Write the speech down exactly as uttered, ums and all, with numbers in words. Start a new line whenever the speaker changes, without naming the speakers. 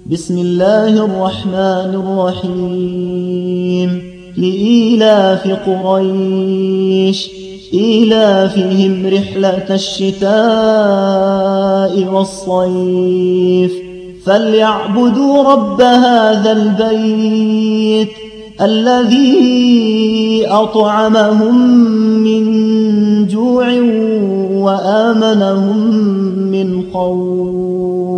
بسم الله الرحمن الرحيم لإيلاف قريش إيلافهم رحلة الشتاء والصيف فليعبدوا رب هذا البيت الذي أطعمهم من جوع وآمنهم من خوف.